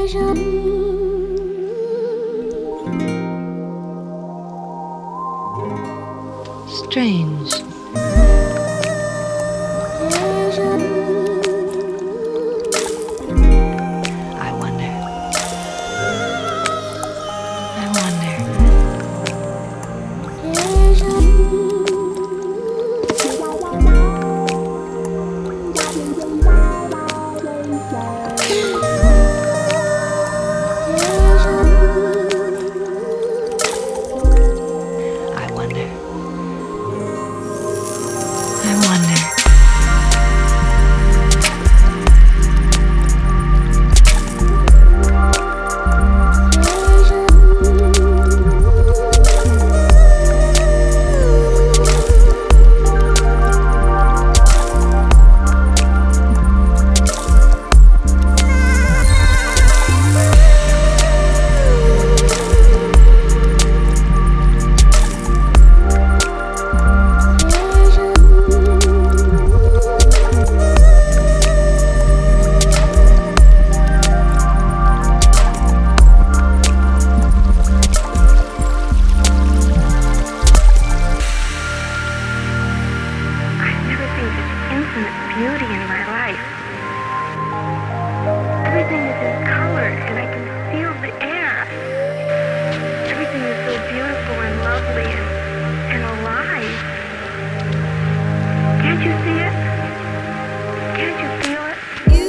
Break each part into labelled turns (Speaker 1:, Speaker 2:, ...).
Speaker 1: Strange. I wonder. I wonder. I wonder. I wonder.
Speaker 2: Infinite beauty in my life. Everything is in color and I can feel the air. Everything is so beautiful and lovely and alive. Can't you see it? Can't you feel it?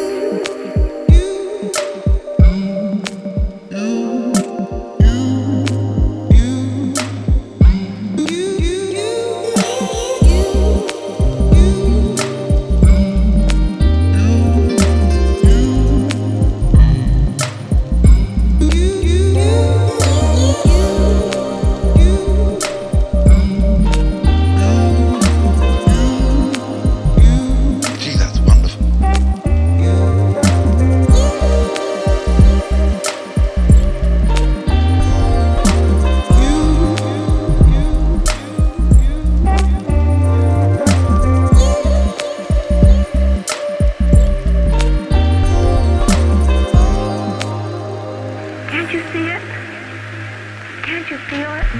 Speaker 2: Can't you see it? Can't you feel it?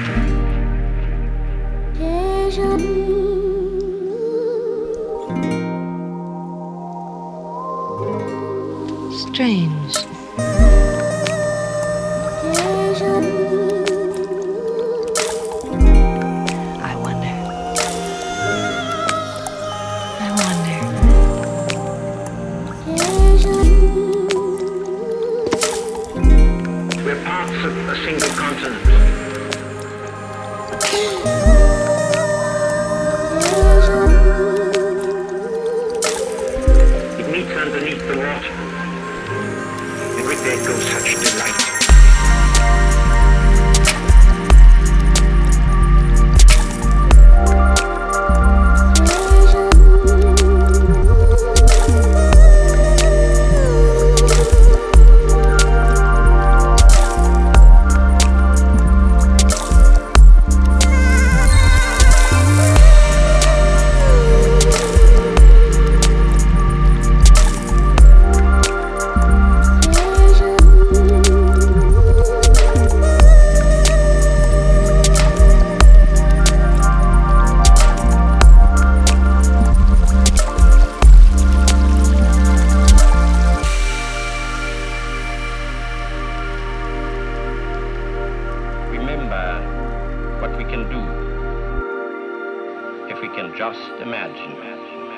Speaker 1: Strange. I wonder. I wonder.
Speaker 3: We're parts of a single continent. It meets underneath the water, and with there goes such delight. Remember what we can do if we can just imagine.